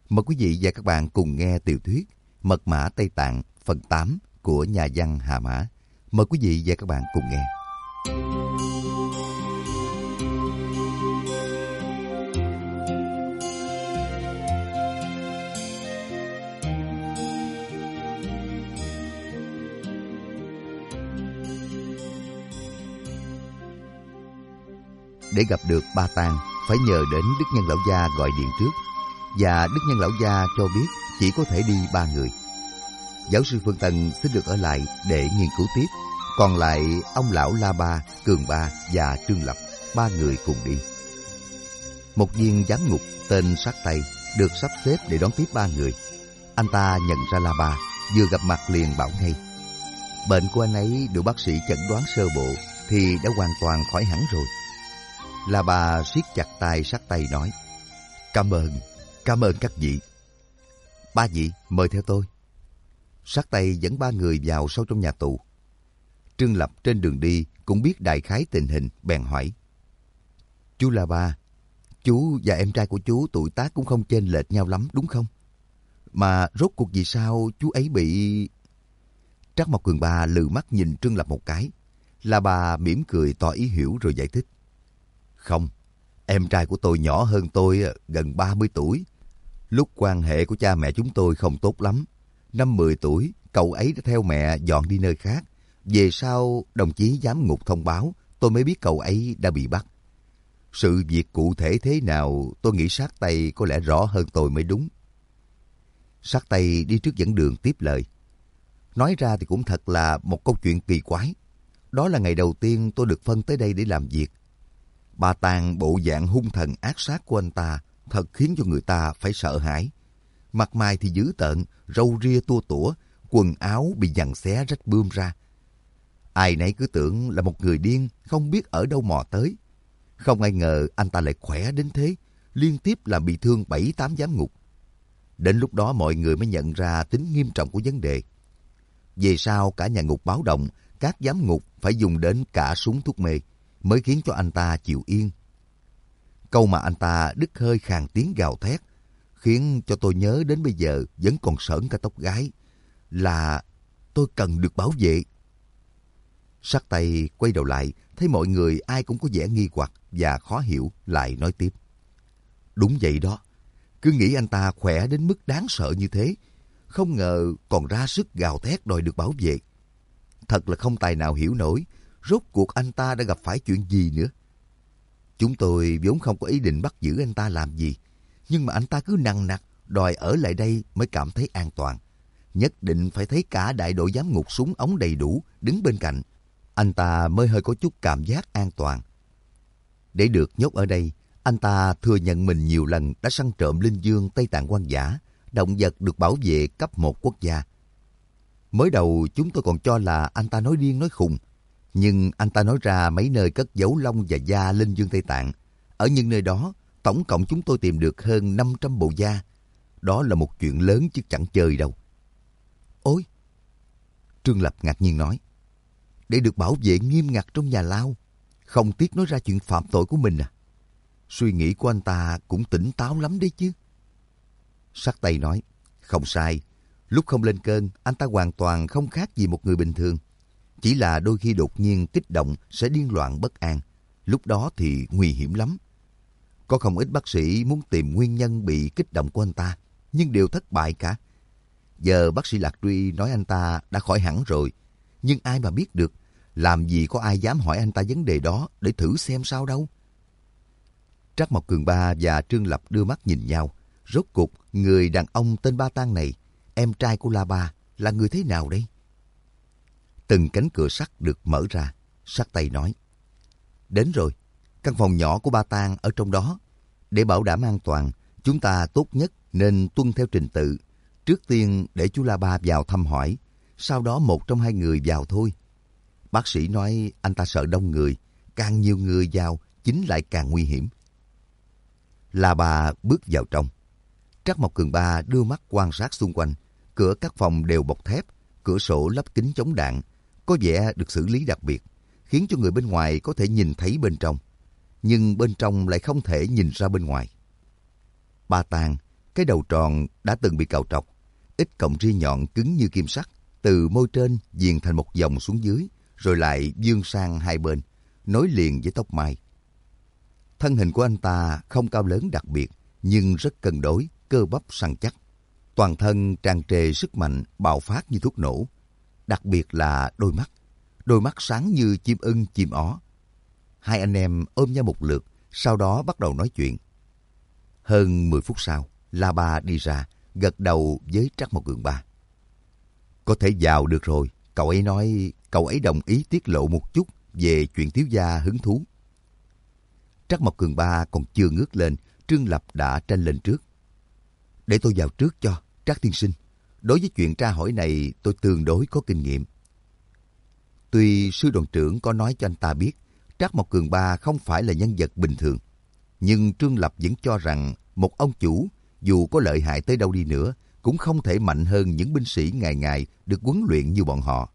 Mời quý vị và các bạn cùng nghe tiểu thuyết Mật mã Tây Tạng phần 8 của nhà văn Hà Mã. Mời quý vị và các bạn cùng nghe. Để gặp được Ba Tang, phải nhờ đến Đức Nhân Lão Gia gọi điện trước. Và Đức Nhân Lão Gia cho biết chỉ có thể đi 3 người. Giáo sư Phương Tân xin được ở lại để nghiên cứu tiếp. Còn lại ông lão La Ba, Cường Ba và Trương Lập, 3 người cùng đi. Một viên giám ngục tên Sát Tây được sắp xếp để đón tiếp 3 người. Anh ta nhận ra La Ba, vừa gặp mặt liền bảo ngay. Bệnh của anh ấy được bác sĩ chẩn đoán sơ bộ thì đã hoàn toàn khỏi hẳn rồi. La Ba siết chặt tay Sát Tây nói: Cảm ơn các vị. 3 vị, mời theo tôi. Sát Tây dẫn 3 người vào sâu trong nhà tù. Trương Lập trên đường đi cũng biết đại khái tình hình, bèn hỏi: Chú La Ba, chú và em trai của chú tuổi tác cũng không chênh lệch nhau lắm đúng không? Mà rốt cuộc vì sao chú ấy bị... Trắc Mộc Cường Ba lừ mắt nhìn Trương Lập một cái. La Ba mỉm cười tỏ ý hiểu rồi giải thích: Không, em trai của tôi nhỏ hơn tôi gần 30 tuổi. Lúc quan hệ của cha mẹ chúng tôi không tốt lắm. Năm 10 tuổi, cậu ấy đã theo mẹ dọn đi nơi khác. Về sau, đồng chí giám ngục thông báo, tôi mới biết cậu ấy đã bị bắt. Sự việc cụ thể thế nào, tôi nghĩ Sát Tây có lẽ rõ hơn tôi mới đúng. Sát Tây đi trước dẫn đường tiếp lời: Nói ra thì cũng thật là một câu chuyện kỳ quái. Đó là ngày đầu tiên tôi được phân tới đây để làm việc. Ba Tang bộ dạng hung thần ác sát của anh ta thật khiến cho người ta phải sợ hãi. Mặt mày thì dữ tợn, râu ria tua tủa, quần áo bị giằng xé rách bươm ra. Ai nấy cứ tưởng là một người điên không biết ở đâu mò tới. Không ai ngờ anh ta lại khỏe đến thế, liên tiếp làm bị thương 7-8 giám ngục. Đến lúc đó mọi người mới nhận ra tính nghiêm trọng của vấn đề. Về sau cả nhà ngục báo động, các giám ngục phải dùng đến cả súng thuốc mê mới khiến cho anh ta chịu yên. Câu mà anh ta đứt hơi khàn tiếng gào thét khiến cho tôi nhớ đến bây giờ vẫn còn sởn cả tóc gáy, là tôi cần được bảo vệ. Sát Tây quay đầu lại, thấy mọi người ai cũng có vẻ nghi hoặc và khó hiểu, lại nói tiếp: Đúng vậy đó, cứ nghĩ anh ta khỏe đến mức đáng sợ như thế, không ngờ còn ra sức gào thét đòi được bảo vệ. Thật là không tài nào hiểu nổi, rốt cuộc anh ta đã gặp phải chuyện gì nữa. Chúng tôi vốn không có ý định bắt giữ anh ta làm gì, nhưng mà anh ta cứ nằng nặc đòi ở lại đây mới cảm thấy an toàn. Nhất định phải thấy cả đại đội giám ngục súng ống đầy đủ đứng bên cạnh, anh ta mới hơi có chút cảm giác an toàn. Để được nhốt ở đây, anh ta thừa nhận mình nhiều lần đã săn trộm linh dương Tây Tạng hoang dã, động vật được bảo vệ cấp 1 quốc gia. Mới đầu chúng tôi còn cho là anh ta nói điên nói khùng, nhưng anh ta nói ra mấy nơi cất giấu lông và da linh dương Tây Tạng. Ở những nơi đó, tổng cộng chúng tôi tìm được hơn 500 bộ da. Đó là một chuyện lớn chứ chẳng chơi đâu. Ôi! Trương Lập ngạc nhiên nói: Để được bảo vệ nghiêm ngặt trong nhà lao, không tiếc nói ra chuyện phạm tội của mình à? Suy nghĩ của anh ta cũng tỉnh táo lắm đấy chứ. Sát Tây nói: Không sai. Lúc không lên cơn, anh ta hoàn toàn không khác gì một người bình thường. Chỉ là đôi khi đột nhiên kích động sẽ điên loạn bất an. Lúc đó thì nguy hiểm lắm. Có không ít bác sĩ muốn tìm nguyên nhân bị kích động của anh ta, nhưng đều thất bại cả. Giờ bác sĩ Lạc Truy nói anh ta đã khỏi hẳn rồi, nhưng ai mà biết được, làm gì có ai dám hỏi anh ta vấn đề đó để thử xem sao đâu. Trắc Mộc Cường Ba và Trương Lập đưa mắt nhìn nhau. Rốt cuộc người đàn ông tên Ba Tang này, em trai của La Ba, là người thế nào đây? Từng cánh cửa sắt được mở ra. Sát Tây nói: Đến rồi, căn phòng nhỏ của Ba Tang ở trong đó. Để bảo đảm an toàn, chúng ta tốt nhất nên tuân theo trình tự. Trước tiên để chú La Ba vào thăm hỏi, sau đó một trong 2 người vào thôi. Bác sĩ nói anh ta sợ đông người, càng nhiều người vào chính lại càng nguy hiểm. La Ba bước vào trong. Trắc Mộc Cường Ba đưa mắt quan sát xung quanh. Cửa các phòng đều bọc thép, cửa sổ lắp kính chống đạn, có vẻ được xử lý đặc biệt, khiến cho người bên ngoài có thể nhìn thấy bên trong, nhưng bên trong lại không thể nhìn ra bên ngoài. Ba Tang, Cái đầu tròn đã từng bị cào trọc, ít cọng ria nhọn cứng như kim sắt, từ môi trên viền thành một vòng xuống dưới, rồi lại vươn sang hai bên, nối liền với tóc mai. Thân hình của anh ta không cao lớn đặc biệt, nhưng rất cân đối, cơ bắp săn chắc. Toàn thân tràn trề sức mạnh bạo phát như thuốc nổ. Đặc biệt là đôi mắt sáng như chim ưng chim ó. Hai anh em ôm nhau một lượt, sau đó bắt đầu nói chuyện. Hơn 10 phút sau, La Ba đi ra, gật đầu với Trắc Mộc Cường Ba. Có thể vào được rồi, cậu ấy nói cậu ấy đồng ý tiết lộ một chút về chuyện thiếu gia hứng thú. Trắc Mộc Cường Ba còn chưa ngước lên, Trương Lập đã tranh lên trước. Để tôi vào trước cho, Trác tiên sinh. Đối với chuyện tra hỏi này tôi tương đối có kinh nghiệm. Tuy sư đoàn trưởng có nói cho anh ta biết Trác Mộc Cường Ba không phải là nhân vật bình thường, nhưng Trương Lập vẫn cho rằng một ông chủ dù có lợi hại tới đâu đi nữa cũng không thể mạnh hơn những binh sĩ ngày ngày được huấn luyện như bọn họ.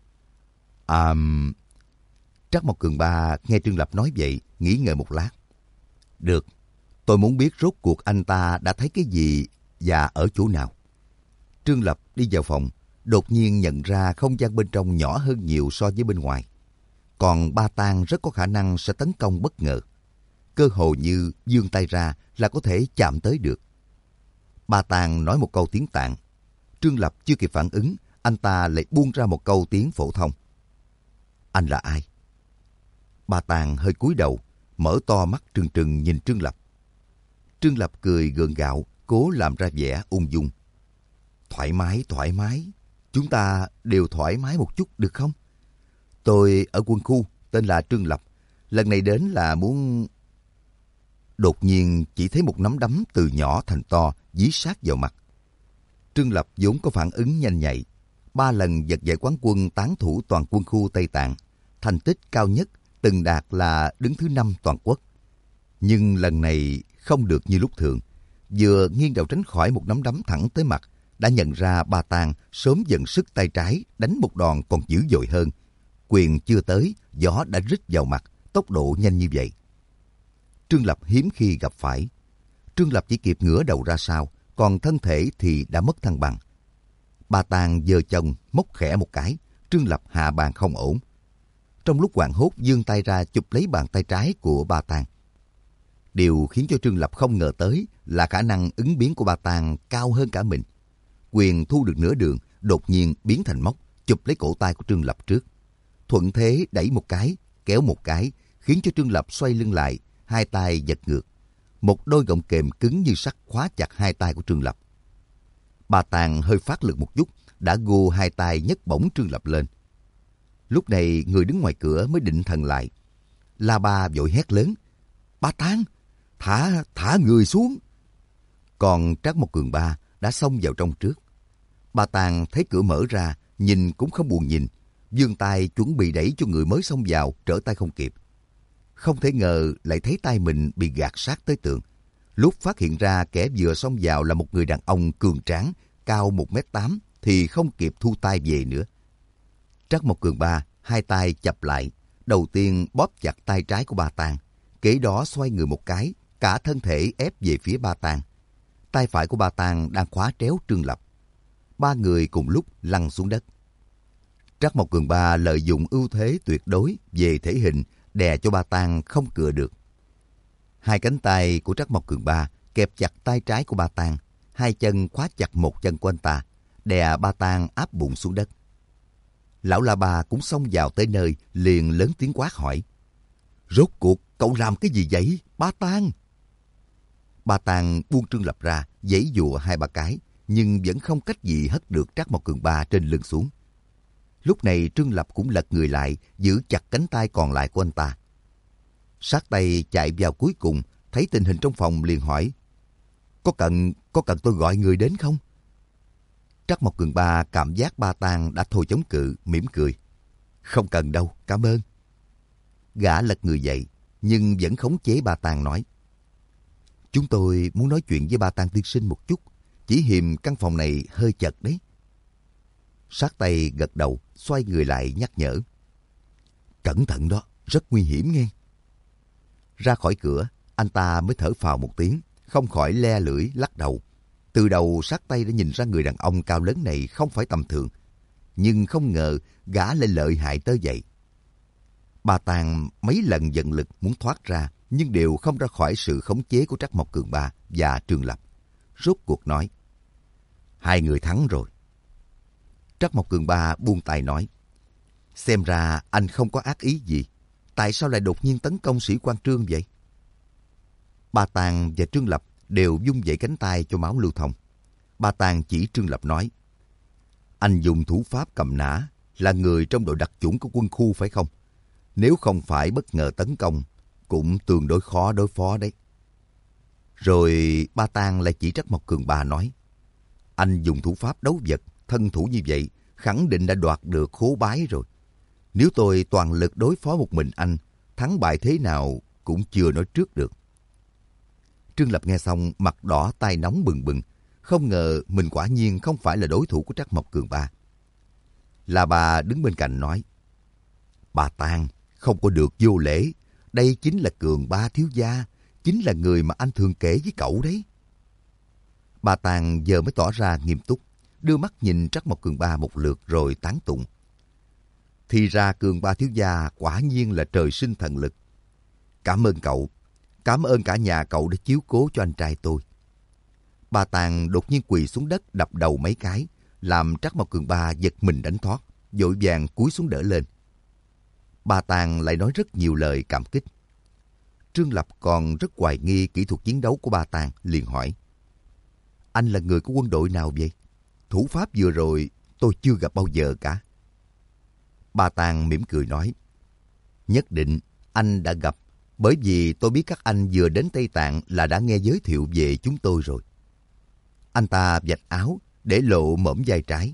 Trác Mộc Cường Ba nghe Trương Lập nói vậy, nghĩ ngợi một lát. Được, tôi muốn biết rốt cuộc anh ta đã thấy cái gì và ở chỗ nào. Trương Lập đi vào phòng, đột nhiên nhận ra không gian bên trong nhỏ hơn nhiều so với bên ngoài. Còn Ba Tang rất có khả năng sẽ tấn công bất ngờ. Cơ hồ như vươn tay ra là có thể chạm tới được. Ba Tang nói một câu tiếng Tạng. Trương Lập chưa kịp phản ứng, anh ta lại buông ra một câu tiếng phổ thông. Anh là ai? Ba Tang hơi cúi đầu, mở to mắt trừng trừng nhìn Trương Lập. Trương Lập cười gượng gạo, cố làm ra vẻ ung dung. Thoải mái. Chúng ta đều thoải mái một chút được không? Tôi ở quân khu, tên là Trương Lập. Lần này đến là muốn... Đột nhiên chỉ thấy một nắm đấm từ nhỏ thành to dí sát vào mặt. Trương Lập vốn có phản ứng nhanh nhạy. 3 lần giật giải quán quân tán thủ toàn quân khu Tây Tạng. Thành tích cao nhất từng đạt là đứng thứ 5 toàn quốc. Nhưng lần này không được như lúc thường. Vừa nghiêng đầu tránh khỏi một nắm đấm thẳng tới mặt, đã nhận ra Ba Tang sớm dần sức tay trái đánh một đòn còn dữ dội hơn. Quyền chưa tới, gió đã rít vào mặt, tốc độ nhanh như vậy. Trương Lập hiếm khi gặp phải. Trương Lập chỉ kịp ngửa đầu ra sau, còn thân thể thì đã mất thăng bằng. Ba Tang giơ chân móc khẽ một cái, Trương Lập hạ bàn không ổn. Trong lúc hoảng hốt giương tay ra chụp lấy bàn tay trái của Ba Tang. Điều khiến cho Trương Lập không ngờ tới là khả năng ứng biến của Ba Tang cao hơn cả mình. Quyền thu được nửa đường, đột nhiên biến thành móc, chụp lấy cổ tay của Trương Lập trước. Thuận thế đẩy một cái, kéo một cái, khiến cho Trương Lập xoay lưng lại, hai tay giật ngược. Một đôi gọng kềm cứng như sắt khóa chặt hai tay của Trương Lập. Ba Tang hơi phát lực một chút, đã gô hai tay nhấc bổng Trương Lập lên. Lúc này người đứng ngoài cửa mới định thần lại. La Ba vội hét lớn. Ba Tang, thả người xuống. Còn Trác Mộc Cường Ba đã xông vào trong trước. Ba Tang thấy cửa mở ra, nhìn cũng không buồn nhìn, giương tay chuẩn bị đẩy cho người mới xông vào, trở tay không kịp. Không thể ngờ lại thấy tay mình bị gạt sát tới tường. Lúc phát hiện ra kẻ vừa xông vào là một người đàn ông cường tráng, cao 1m8 thì không kịp thu tay về nữa. Trác Mộc Cường Ba hai tay chập lại, đầu tiên bóp chặt tay trái của Ba Tang, kế đó xoay người một cái, cả thân thể ép về phía Ba Tang. Tay phải của Ba Tang đang khóa tréo Trương Lập. Ba người cùng lúc lăn xuống đất. Trác Mộc Cường Ba lợi dụng ưu thế tuyệt đối về thể hình, đè cho Ba Tang không cựa được. Hai cánh tay của Trác Mộc Cường Ba kẹp chặt tay trái của Ba Tang, hai chân khóa chặt một chân của anh ta, đè Ba Tang áp bụng xuống đất. Lão La Ba cũng xông vào tới nơi, liền lớn tiếng quát hỏi. Rốt cuộc cậu làm cái gì vậy, Ba Tang? Ba Tang buông Trương Lập ra, giãy giụa 2-3 cái, nhưng vẫn không cách gì hất được Trác Mộc Cường Ba trên lưng xuống. Lúc này Trương Lập cũng lật người lại, giữ chặt cánh tay còn lại của anh ta. Sát tay chạy vào cuối cùng, thấy tình hình trong phòng liền hỏi. Có cần tôi gọi người đến không? Trác Mộc Cường Ba cảm giác Ba Tang đã thôi chống cự, mỉm cười. Không cần đâu, cảm ơn. Gã lật người dậy, nhưng vẫn khống chế Ba Tang nói. Chúng tôi muốn nói chuyện với Ba Tang tiên sinh một chút, chỉ hiềm căn phòng này hơi chật đấy. Sát tay gật đầu, xoay người lại nhắc nhở. Cẩn thận đó, rất nguy hiểm nghe. Ra khỏi cửa, anh ta mới thở phào một tiếng, không khỏi le lưỡi lắc đầu. Từ đầu sát tay đã nhìn ra người đàn ông cao lớn này không phải tầm thường, nhưng không ngờ gã lại lợi hại tới vậy. Ba Tàng mấy lần dần lực muốn thoát ra, nhưng đều không ra khỏi sự khống chế của Trắc Mộc Cường Ba và Trương Lập. Rốt cuộc nói, hai người thắng rồi. Trắc Mộc Cường Ba buông tay nói, xem ra anh không có ác ý gì. Tại sao lại đột nhiên tấn công sĩ quan Trương vậy? Ba Tàng và Trương Lập đều vung vẩy cánh tay cho máu lưu thông. Ba Tàng chỉ Trương Lập nói, anh dùng thủ pháp cầm nã, là người trong đội đặc chủng của quân khu phải không? Nếu không phải bất ngờ tấn công, cũng tương đối khó đối phó đấy. Rồi Ba Tàng lại chỉ Trắc Mộc Cường Ba nói, anh dùng thủ pháp đấu vật, thân thủ như vậy, khẳng định đã đoạt được khố bái rồi. Nếu tôi toàn lực đối phó một mình anh, thắng bại thế nào cũng chưa nói trước được. Trương Lập nghe xong mặt đỏ tai nóng bừng bừng, không ngờ mình quả nhiên không phải là đối thủ của Trắc Mộc Cường Ba. La Ba đứng bên cạnh nói, Ba Tàng, không có được vô lễ, đây chính là Cường Ba thiếu gia, chính là người mà anh thường kể với cậu đấy. Ba Tàng giờ mới tỏ ra nghiêm túc, đưa mắt nhìn Trắc Mộc Cường Ba một lượt rồi tán tụng. Thì ra Cường Ba thiếu gia quả nhiên là trời sinh thần lực. Cảm ơn cậu, cảm ơn cả nhà cậu đã chiếu cố cho anh trai tôi. Ba Tàng đột nhiên quỳ xuống đất đập đầu mấy cái, làm Trắc Mộc Cường Ba giật mình đánh thoát, vội vàng cúi xuống đỡ lên. Ba Tàng lại nói rất nhiều lời cảm kích. Trương Lập còn rất hoài nghi kỹ thuật chiến đấu của Ba Tàng, liền hỏi, anh là người của quân đội nào vậy? Thủ pháp vừa rồi tôi chưa gặp bao giờ cả. Ba Tàng mỉm cười nói, nhất định anh đã gặp, bởi vì tôi biết các anh vừa đến Tây Tạng là đã nghe giới thiệu về chúng tôi rồi. Anh ta vạch áo để lộ mõm vai trái.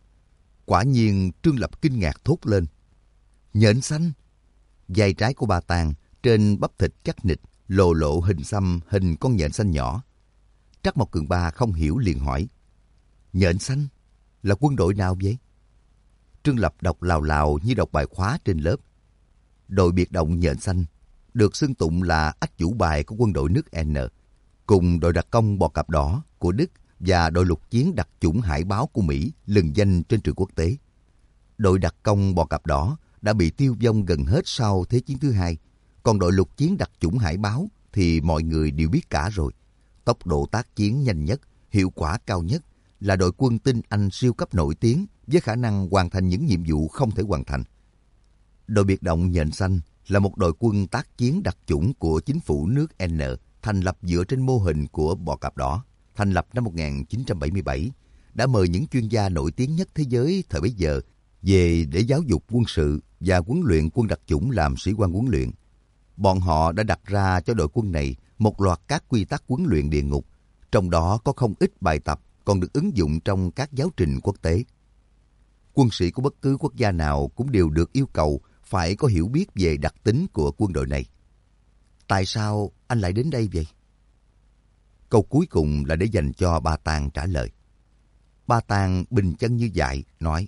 Quả nhiên Trương Lập kinh ngạc thốt lên, nhện xanh. Vai trái của Ba Tàng trên bắp thịt chắc nịch lộ lộ hình xăm hình con nhện xanh nhỏ. Trắc Mộc Cường Ba không hiểu liền hỏi, nhện xanh là quân đội nào vậy? Trương Lập đọc lào lào như đọc bài khóa trên lớp. Đội biệt động nhện xanh được xưng tụng là ách chủ bài của quân đội nước N, cùng đội đặc công bò cạp đỏ của Đức và đội lục chiến đặc chủng hải báo của Mỹ lừng danh trên trường quốc tế. Đội đặc công bò cạp đỏ đã bị tiêu vong gần hết sau Thế chiến thứ hai, còn đội lục chiến đặc chủng hải báo thì mọi người đều biết cả rồi. Tốc độ tác chiến nhanh nhất, hiệu quả cao nhất, là đội quân tinh Anh siêu cấp nổi tiếng với khả năng hoàn thành những nhiệm vụ không thể hoàn thành. Đội biệt động nhện xanh là một đội quân tác chiến đặc chủng của chính phủ nước N, thành lập dựa trên mô hình của bò cạp đỏ, thành lập năm 1977, đã mời những chuyên gia nổi tiếng nhất thế giới thời bấy giờ về để giáo dục quân sự và huấn luyện quân đặc chủng làm sĩ quan huấn luyện. Bọn họ đã đặt ra cho đội quân này một loạt các quy tắc huấn luyện địa ngục, trong đó có không ít bài tập còn được ứng dụng trong các giáo trình quốc tế. Quân sĩ của bất cứ quốc gia nào cũng đều được yêu cầu phải có hiểu biết về đặc tính của quân đội này. Tại sao anh lại đến đây vậy? Câu cuối cùng là để dành cho Ba Tàng trả lời. Ba Tàng bình chân như vậy, nói,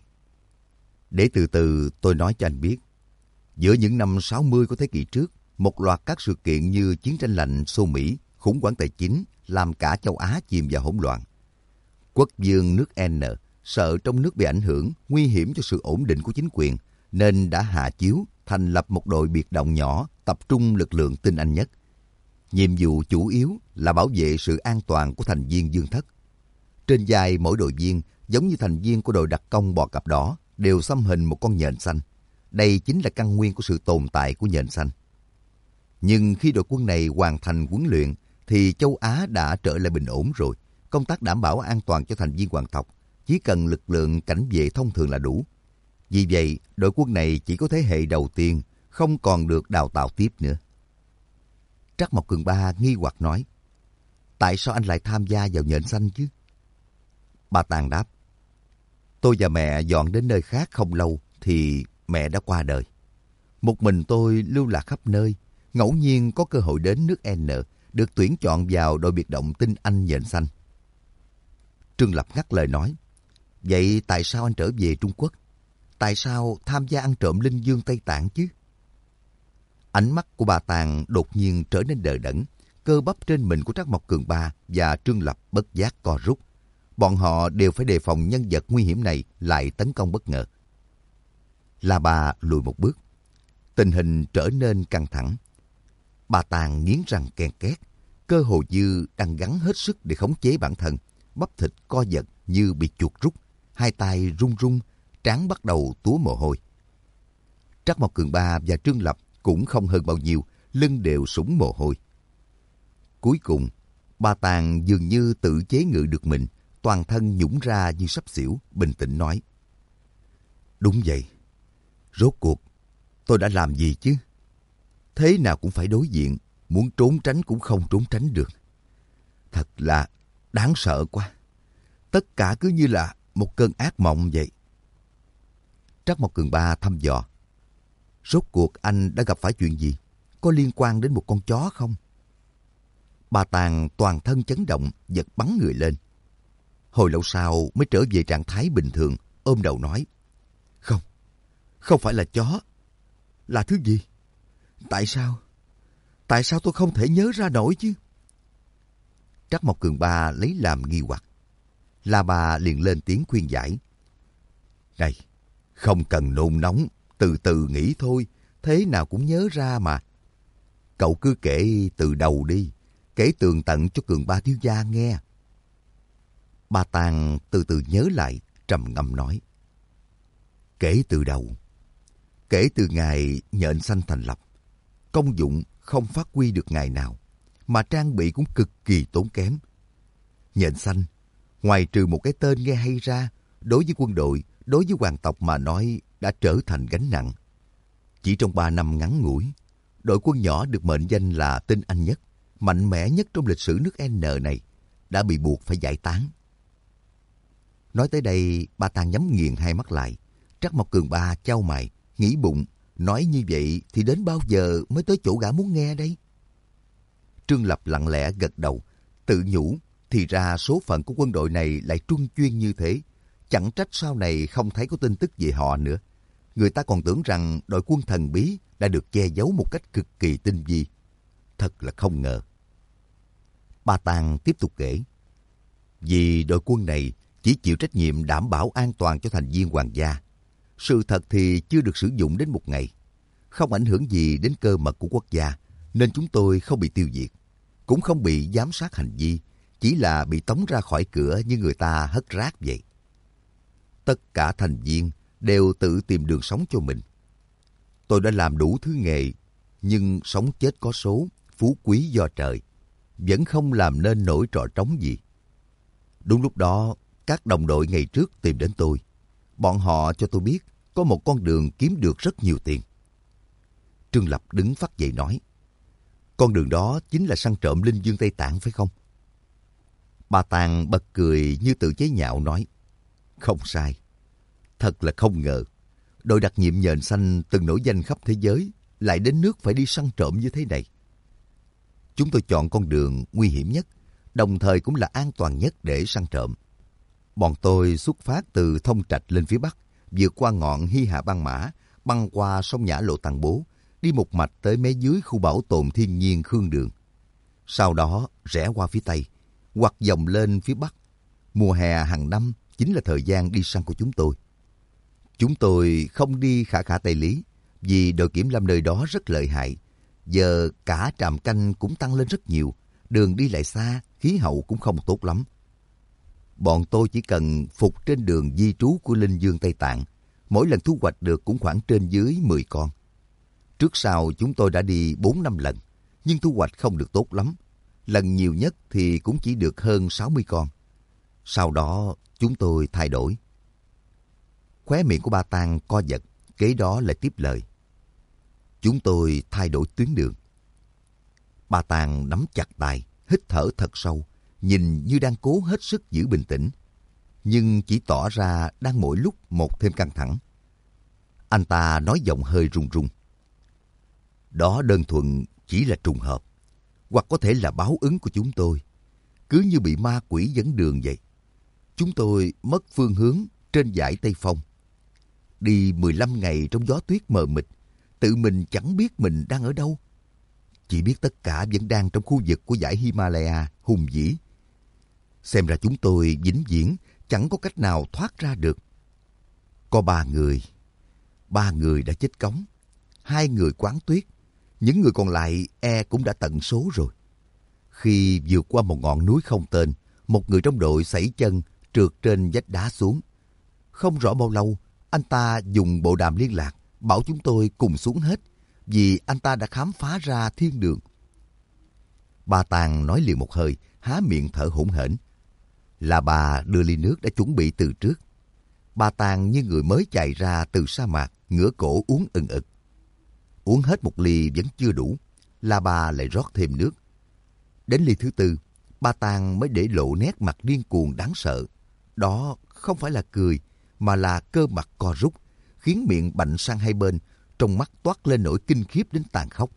để từ từ tôi nói cho anh biết. Giữa những năm 60 của thế kỷ trước, một loạt các sự kiện như chiến tranh lạnh Xô Mỹ, khủng hoảng tài chính làm cả châu Á chìm vào hỗn loạn. Quốc vương nước N sợ trong nước bị ảnh hưởng, nguy hiểm cho sự ổn định của chính quyền, nên đã hạ chiếu thành lập một đội biệt động nhỏ tập trung lực lượng tinh Anh nhất. Nhiệm vụ chủ yếu là bảo vệ sự an toàn của thành viên Dương Thất. Trên vai mỗi đội viên, giống như thành viên của đội đặc công bò cạp đỏ, đều xăm hình một con nhện xanh. Đây chính là căn nguyên của sự tồn tại của nhện xanh. Nhưng khi đội quân này hoàn thành huấn luyện, thì châu Á đã trở lại bình ổn rồi. Công tác đảm bảo an toàn cho thành viên hoàng tộc chỉ cần lực lượng cảnh vệ thông thường là đủ. Vì vậy, đội quân này chỉ có thế hệ đầu tiên, không còn được đào tạo tiếp nữa. Trắc Mộc Cường Ba nghi hoặc nói, tại sao anh lại tham gia vào nhện xanh chứ? Ba Tàng đáp, tôi và mẹ dọn đến nơi khác không lâu thì mẹ đã qua đời. Một mình tôi lưu lạc khắp nơi, ngẫu nhiên có cơ hội đến nước N, được tuyển chọn vào đội biệt động tinh Anh nhện xanh. Trương Lập ngắt lời nói, vậy tại sao anh trở về Trung Quốc? Tại sao tham gia ăn trộm linh dương Tây Tạng chứ? Ánh mắt của Ba Tàng đột nhiên trở nên đờ đẫn, cơ bắp trên mình của Trác Mộc Cường Ba và Trương Lập bất giác co rút. Bọn họ đều phải đề phòng nhân vật nguy hiểm này lại tấn công bất ngờ. La Ba lùi một bước. Tình hình trở nên căng thẳng. Ba Tàng nghiến răng ken két, cơ hồ như đang gắng hết sức để khống chế bản thân. Bắp thịt co giật như bị chuột rút, hai tay run run, trán bắt đầu túa mồ hôi. Trác Mộc Cường Ba và Trương Lập cũng không hơn bao nhiêu, lưng đều sũng mồ hôi. Cuối cùng, Ba Tàng dường như tự chế ngự được mình, toàn thân nhũng ra như sắp xỉu, bình tĩnh nói. Đúng vậy, rốt cuộc tôi đã làm gì chứ? Thế nào cũng phải đối diện, muốn trốn tránh cũng không trốn tránh được. Thật là đáng sợ quá. Tất cả cứ như là một cơn ác mộng vậy. Trác Mộc Cường Ba thăm dò. Rốt cuộc anh đã gặp phải chuyện gì? Có liên quan đến một con chó không? Ba Tàng toàn thân chấn động, giật bắn người lên. Hồi lâu sau mới trở về trạng thái bình thường, ôm đầu nói. Không, không phải là chó. Là thứ gì? Tại sao? Tại sao tôi không thể nhớ ra nổi chứ? Trác Mộc Cường Ba lấy làm nghi hoặc. La Ba liền lên tiếng khuyên giải. Này, không cần nôn nóng, từ từ nghĩ thôi, thế nào cũng nhớ ra mà. Cậu cứ kể từ đầu đi, kể tường tận cho Cường Ba thiếu gia nghe. Ba Tàng từ từ nhớ lại, trầm ngâm nói. Kể từ đầu, kể từ ngày nhện xanh thành lập, công dụng không phát huy được ngày nào, mà trang bị cũng cực kỳ tốn kém. Nhện xanh, ngoài trừ một cái tên nghe hay ra, đối với quân đội, đối với hoàng tộc mà nói đã trở thành gánh nặng. Chỉ trong 3 năm ngắn ngủi, đội quân nhỏ được mệnh danh là tinh anh nhất, mạnh mẽ nhất trong lịch sử nước N này, đã bị buộc phải giải tán. Nói tới đây, Ba Tàng nhắm nghiền hai mắt lại. Trác Mộc Cường Ba chau mày, nghĩ bụng, nói như vậy thì đến bao giờ mới tới chỗ gã muốn nghe đây? Trương Lập lặng lẽ gật đầu, tự nhủ, thì ra số phận của quân đội này lại truân chuyên như thế. Chẳng trách sau này không thấy có tin tức về họ nữa. Người ta còn tưởng rằng đội quân thần bí đã được che giấu một cách cực kỳ tinh vi. Thật là không ngờ. Ba Tàng tiếp tục kể. Vì đội quân này chỉ chịu trách nhiệm đảm bảo an toàn cho thành viên hoàng gia. Sự thật thì chưa được sử dụng đến một ngày. Không ảnh hưởng gì đến cơ mật của quốc gia, nên chúng tôi không bị tiêu diệt. Cũng không bị giám sát hành vi, chỉ là bị tống ra khỏi cửa như người ta hất rác vậy. Tất cả thành viên đều tự tìm đường sống cho mình. Tôi đã làm đủ thứ nghề, nhưng sống chết có số, phú quý do trời, vẫn không làm nên nổi trò trống gì. Đúng lúc đó, các đồng đội ngày trước tìm đến tôi. Bọn họ cho tôi biết có một con đường kiếm được rất nhiều tiền. Trương Lập đứng phắt dậy nói. Con đường đó chính là săn trộm linh dương Tây Tạng phải không? Ba Tàng bật cười như tự chế nhạo nói. Không sai. Thật là không ngờ. Đội đặc nhiệm nhện xanh từng nổi danh khắp thế giới lại đến nước phải đi săn trộm như thế này. Chúng tôi chọn con đường nguy hiểm nhất, đồng thời cũng là an toàn nhất để săn trộm. Bọn tôi xuất phát từ Thông Trạch lên phía bắc, vượt qua ngọn Hy Hà Băng Mã, băng qua sông Nhã Lộ Tàng Bố, đi một mạch tới mé dưới khu bảo tồn thiên nhiên Khương Đường. Sau đó rẽ qua phía tây, hoặc dòng lên phía bắc. Mùa hè hàng năm chính là thời gian đi săn của chúng tôi. Chúng tôi không đi khả khả Tây Lý, vì đội kiểm lâm nơi đó rất lợi hại. Giờ cả trạm canh cũng tăng lên rất nhiều, đường đi lại xa, khí hậu cũng không tốt lắm. Bọn tôi chỉ cần phục trên đường di trú của Linh Dương Tây Tạng, mỗi lần thu hoạch được cũng khoảng trên dưới 10 con. Trước sau chúng tôi đã đi 4-5 lần, nhưng thu hoạch không được tốt lắm. Lần nhiều nhất thì cũng chỉ được hơn 60 con. Sau đó chúng tôi thay đổi. Khóe miệng của Ba Tàng co giật, kế đó lại tiếp lời. Chúng tôi thay đổi tuyến đường. Ba Tàng nắm chặt tay, hít thở thật sâu, nhìn như đang cố hết sức giữ bình tĩnh, nhưng chỉ tỏ ra đang mỗi lúc một thêm căng thẳng. Anh ta nói giọng hơi run run. Đó đơn thuần chỉ là trùng hợp, hoặc có thể là báo ứng của chúng tôi, cứ như bị ma quỷ dẫn đường vậy. Chúng tôi mất phương hướng trên dải Tây Phong. Đi 15 ngày trong gió tuyết mờ mịt, tự mình chẳng biết mình đang ở đâu. chỉ biết tất cả vẫn đang trong khu vực của dãy Himalaya hùng vĩ. Xem ra chúng tôi vĩnh viễn chẳng có cách nào thoát ra được. Có ba người đã chết cóng, 2 người quán tuyết, những người còn lại cũng đã tận số rồi. Khi vượt qua một ngọn núi không tên, một người trong đội sẩy chân trượt trên vách đá xuống. Không rõ bao lâu, anh ta dùng bộ đàm liên lạc, bảo chúng tôi cùng xuống hết, vì anh ta đã khám phá ra thiên đường. Ba Tàng nói liền một hơi, há miệng thở hổn hển. Là bà đưa ly nước đã chuẩn bị từ trước. Ba Tàng như người mới chạy ra từ sa mạc, ngửa cổ uống ừng ực. Uống hết một ly vẫn chưa đủ, là bà lại rót thêm nước. Đến ly thứ tư, Ba Tàng mới để lộ nét mặt điên cuồng đáng sợ. Đó không phải là cười, mà là cơ mặt co rút, khiến miệng bạnh sang hai bên, trong mắt toát lên nỗi kinh khiếp đến tàn khốc.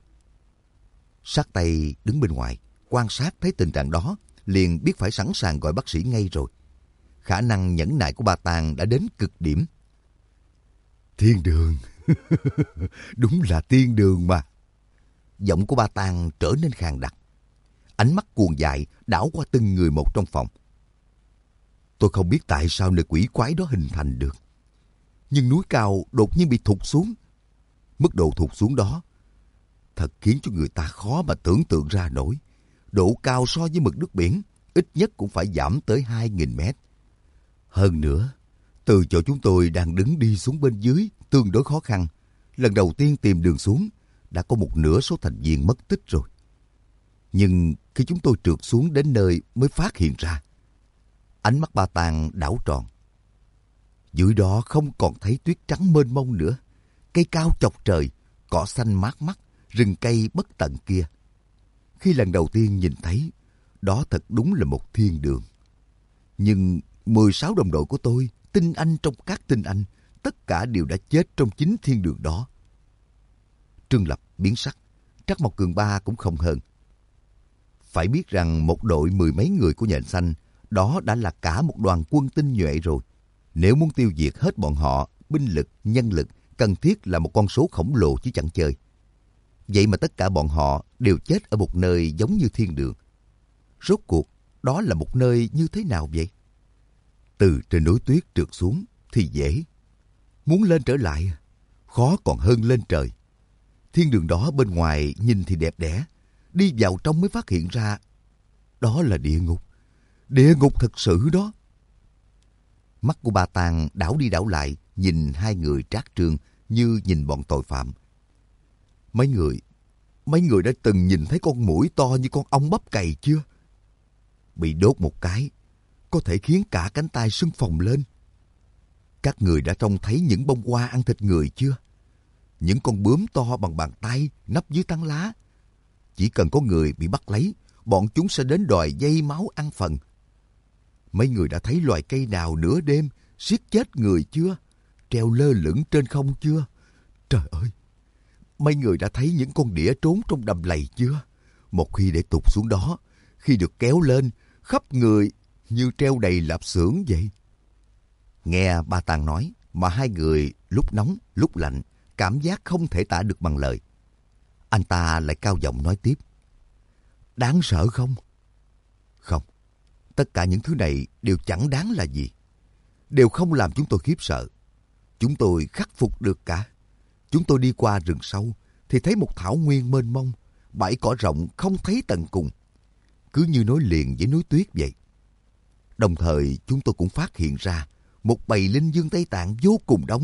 Sát Tây đứng bên ngoài, quan sát thấy tình trạng đó, liền biết phải sẵn sàng gọi bác sĩ ngay rồi. Khả năng nhẫn nại của Ba Tàng đã đến cực điểm. Thiên đường, đúng là thiên đường mà. Giọng của Ba Tàng trở nên khàn đặc. Ánh mắt cuồng dại đảo qua từng người một trong phòng. Tôi không biết tại sao nơi quỷ quái đó hình thành được. Nhưng núi cao đột nhiên bị thụt xuống. Mức độ thụt xuống đó thật khiến cho người ta khó mà tưởng tượng ra nổi. Độ cao so với mực nước biển ít nhất cũng phải giảm tới 2.000 mét. Hơn nữa, từ chỗ chúng tôi đang đứng đi xuống bên dưới tương đối khó khăn. Lần đầu tiên tìm đường xuống, đã có một nửa số thành viên mất tích rồi. Nhưng khi chúng tôi trượt xuống đến nơi mới phát hiện ra. Ánh mắt Ba Tàng đảo tròn. Dưới đó không còn thấy tuyết trắng mênh mông nữa. Cây cao chọc trời, cỏ xanh mát mắt, rừng cây bất tận kia. Khi lần đầu tiên nhìn thấy, đó thật đúng là một thiên đường. Nhưng 16 đồng đội của tôi, tinh anh trong các tinh anh, tất cả đều đã chết trong chính thiên đường đó. Trương Lập biến sắc, Trắc Mộc Cường Ba cũng không hơn. Phải biết rằng một đội 10 mấy người của Nhện Xanh, đó đã là cả một đoàn quân tinh nhuệ rồi. Nếu muốn tiêu diệt hết bọn họ, binh lực, nhân lực, cần thiết là một con số khổng lồ chứ chẳng chơi. Vậy mà tất cả bọn họ đều chết ở một nơi giống như thiên đường. Rốt cuộc, đó là một nơi như thế nào vậy? Từ trên núi tuyết trượt xuống thì dễ. Muốn lên trở lại, khó còn hơn lên trời. Thiên đường đó bên ngoài nhìn thì đẹp đẽ, đi vào trong mới phát hiện ra đó là địa ngục. Địa ngục thật sự đó. Mắt của Ba Tàng đảo đi đảo lại, nhìn hai người Trác Trương như nhìn bọn tội phạm. Mấy người đã từng nhìn thấy con muỗi to như con ong bắp cày chưa? Bị đốt một cái, có thể khiến cả cánh tay sưng phồng lên. Các người đã trông thấy những bông hoa ăn thịt người chưa? Những con bướm to bằng bàn tay nấp dưới tán lá. Chỉ cần có người bị bắt lấy, bọn chúng sẽ đến đòi dây máu ăn phần. Mấy người đã thấy loài cây nào nửa đêm siết chết người chưa? Treo lơ lửng trên không chưa? Trời ơi! Mấy người đã thấy những con đĩa trốn trong đầm lầy chưa? Một khi để tụt xuống đó, khi được kéo lên, khắp người như treo đầy lạp xưởng vậy. Nghe Ba Tàng nói mà hai người lúc nóng lúc lạnh, cảm giác không thể tả được bằng lời. Anh ta lại cao giọng nói tiếp. Đáng sợ không? Không. Tất cả những thứ này đều chẳng đáng là gì. Đều không làm chúng tôi khiếp sợ. Chúng tôi khắc phục được cả. Chúng tôi đi qua rừng sâu thì thấy một thảo nguyên mênh mông, bãi cỏ rộng không thấy tận cùng. Cứ như nối liền với núi tuyết vậy. Đồng thời chúng tôi cũng phát hiện ra một bầy linh dương Tây Tạng vô cùng đông.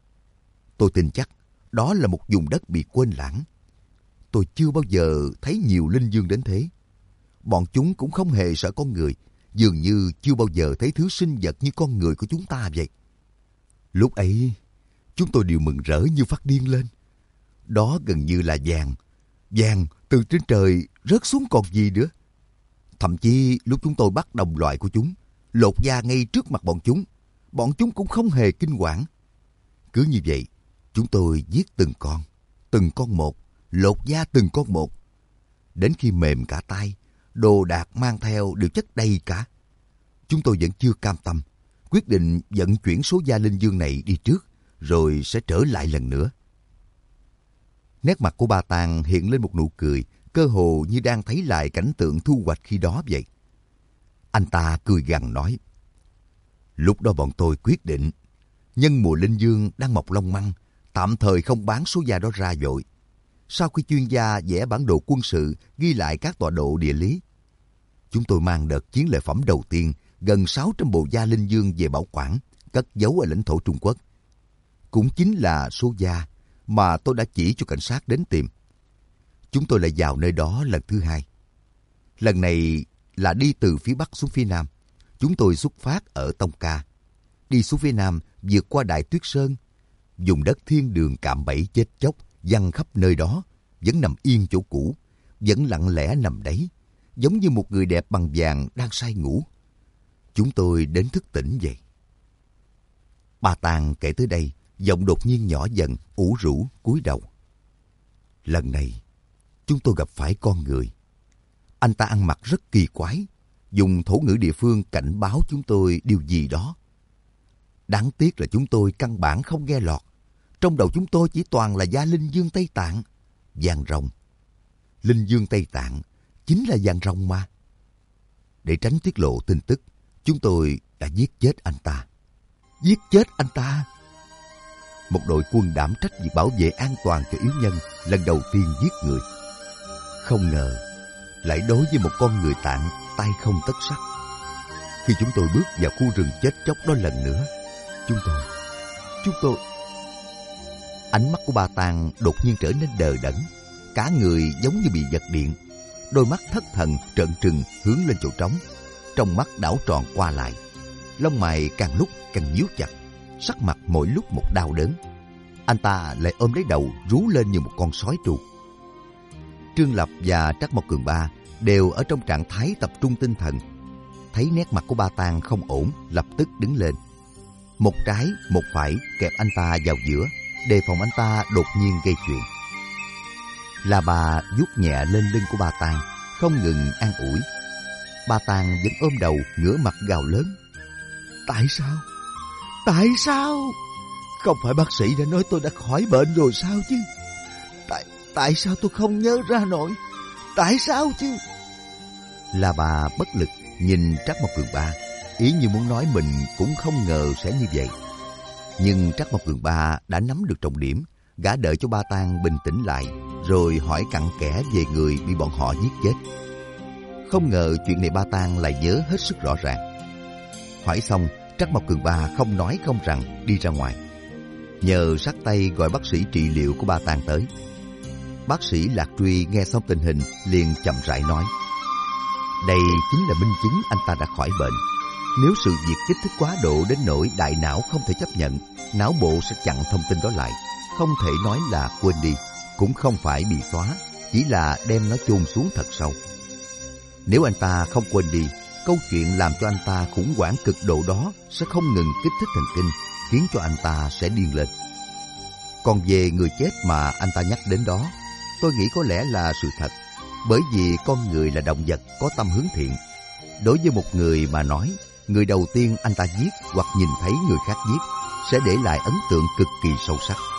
Tôi tin chắc đó là một vùng đất bị quên lãng. Tôi chưa bao giờ thấy nhiều linh dương đến thế. Bọn chúng cũng không hề sợ con người, dường như chưa bao giờ thấy thứ sinh vật như con người của chúng ta vậy. Lúc ấy, chúng tôi đều mừng rỡ như phát điên lên. Đó gần như là vàng từ trên trời rớt xuống còn gì nữa. Thậm chí lúc chúng tôi bắt đồng loại của chúng, lột da ngay trước mặt bọn chúng cũng không hề kinh hoàng. Cứ như vậy, chúng tôi giết từng con một, lột da từng con một. Đến khi mềm cả tay, đồ đạc mang theo đều chất đầy cả. Chúng tôi vẫn chưa cam tâm, quyết định vận chuyển số da linh dương này đi trước, rồi sẽ trở lại lần nữa. Nét mặt của Ba Tàng hiện lên một nụ cười, cơ hồ như đang thấy lại cảnh tượng thu hoạch khi đó vậy. Anh ta cười gằn nói, lúc đó bọn tôi quyết định, nhân mùa linh dương đang mọc long măng, tạm thời không bán số da đó ra vội. Sau khi chuyên gia vẽ bản đồ quân sự ghi lại các tọa độ địa lý, chúng tôi mang đợt chiến lợi phẩm đầu tiên, gần 600 bộ da linh dương về bảo quản, cất giấu ở lãnh thổ Trung Quốc. Cũng chính là số da mà tôi đã chỉ cho cảnh sát đến tìm. Chúng tôi lại vào nơi đó lần thứ hai. Lần này là đi từ phía Bắc xuống phía Nam. Chúng tôi xuất phát ở Tông Ca, đi xuống phía Nam, vượt qua Đại Tuyết Sơn, vùng đất thiên đường cạm bẫy chết chóc, giăng khắp nơi đó, vẫn nằm yên chỗ cũ, vẫn lặng lẽ nằm đấy, giống như một người đẹp bằng vàng đang say ngủ. Chúng tôi đến thức tỉnh vậy. Ba Tàng kể tới đây, giọng đột nhiên nhỏ dần, ủ rũ, cúi đầu. Lần này, chúng tôi gặp phải con người. Anh ta ăn mặc rất kỳ quái, dùng thổ ngữ địa phương cảnh báo chúng tôi điều gì đó. Đáng tiếc là chúng tôi căn bản không nghe lọt. Trong đầu chúng tôi chỉ toàn là da linh dương Tây Tạng, vàng rồng. Linh dương Tây Tạng chính là vàng rồng mà. Để tránh tiết lộ tin tức, chúng tôi đã giết chết anh ta. Giết chết anh ta? Một đội quân đảm trách việc bảo vệ an toàn cho yếu nhân lần đầu tiên giết người. Không ngờ lại đối với một con người Tạng tay không tất sắt. Khi chúng tôi bước vào khu rừng chết chóc đó lần nữa, chúng tôi... Ánh mắt của Ba Tàng đột nhiên trở nên đờ đẫn, cả người giống như bị giật điện. Đôi mắt thất thần trợn trừng hướng lên chỗ trống, trong mắt đảo tròn qua lại. Lông mày càng lúc càng nhíu chặt, sắc mặt mỗi lúc một đau đớn. Anh ta lại ôm lấy đầu rú lên như một con sói tru. Trương Lập và Trắc Mộc Cường Ba đều ở trong trạng thái tập trung tinh thần. Thấy nét mặt của Ba Tàng không ổn, lập tức đứng lên. Một trái, một phải kẹp anh ta vào giữa, đề phòng anh ta đột nhiên gây chuyện. La Bà vuốt nhẹ lên lưng của Ba Tàng, không ngừng an ủi. Ba Tàng vẫn ôm đầu, ngửa mặt gào lớn. Tại sao? Tại sao? Không phải bác sĩ đã nói tôi đã khỏi bệnh rồi sao chứ? Tại sao tôi không nhớ ra nổi? Tại sao chứ? La Bà bất lực nhìn Trắc Mộc Cường Ba, ý như muốn nói mình cũng không ngờ sẽ như vậy. Nhưng Trắc Mộc Cường Ba đã nắm được trọng điểm, gã đợi cho Ba Tàng bình tĩnh lại, rồi hỏi cặn kẽ về người bị bọn họ giết chết. Không ngờ chuyện này Ba Tàng lại nhớ hết sức rõ ràng. Hỏi xong, Trắc Mộc Cường Ba không nói không rằng đi ra ngoài, nhờ sát tay gọi bác sĩ trị liệu của Ba Tàng tới. Bác sĩ Lạc Truy nghe xong tình hình liền chậm rãi nói, đây chính là minh chứng anh ta đã khỏi bệnh. Nếu sự việc kích thích quá độ đến nỗi đại não không thể chấp nhận, não bộ sẽ chặn thông tin đó lại, không thể nói là quên đi, cũng không phải bị xóa, chỉ là đem nó chôn xuống thật sâu. Nếu anh ta không quên đi, câu chuyện làm cho anh ta khủng hoảng cực độ đó sẽ không ngừng kích thích thần kinh, khiến cho anh ta sẽ điên lên. Còn về người chết mà anh ta nhắc đến đó, tôi nghĩ có lẽ là sự thật, bởi vì con người là động vật có tâm hướng thiện. Đối với một người mà nói, người đầu tiên anh ta giết hoặc nhìn thấy người khác giết sẽ để lại ấn tượng cực kỳ sâu sắc.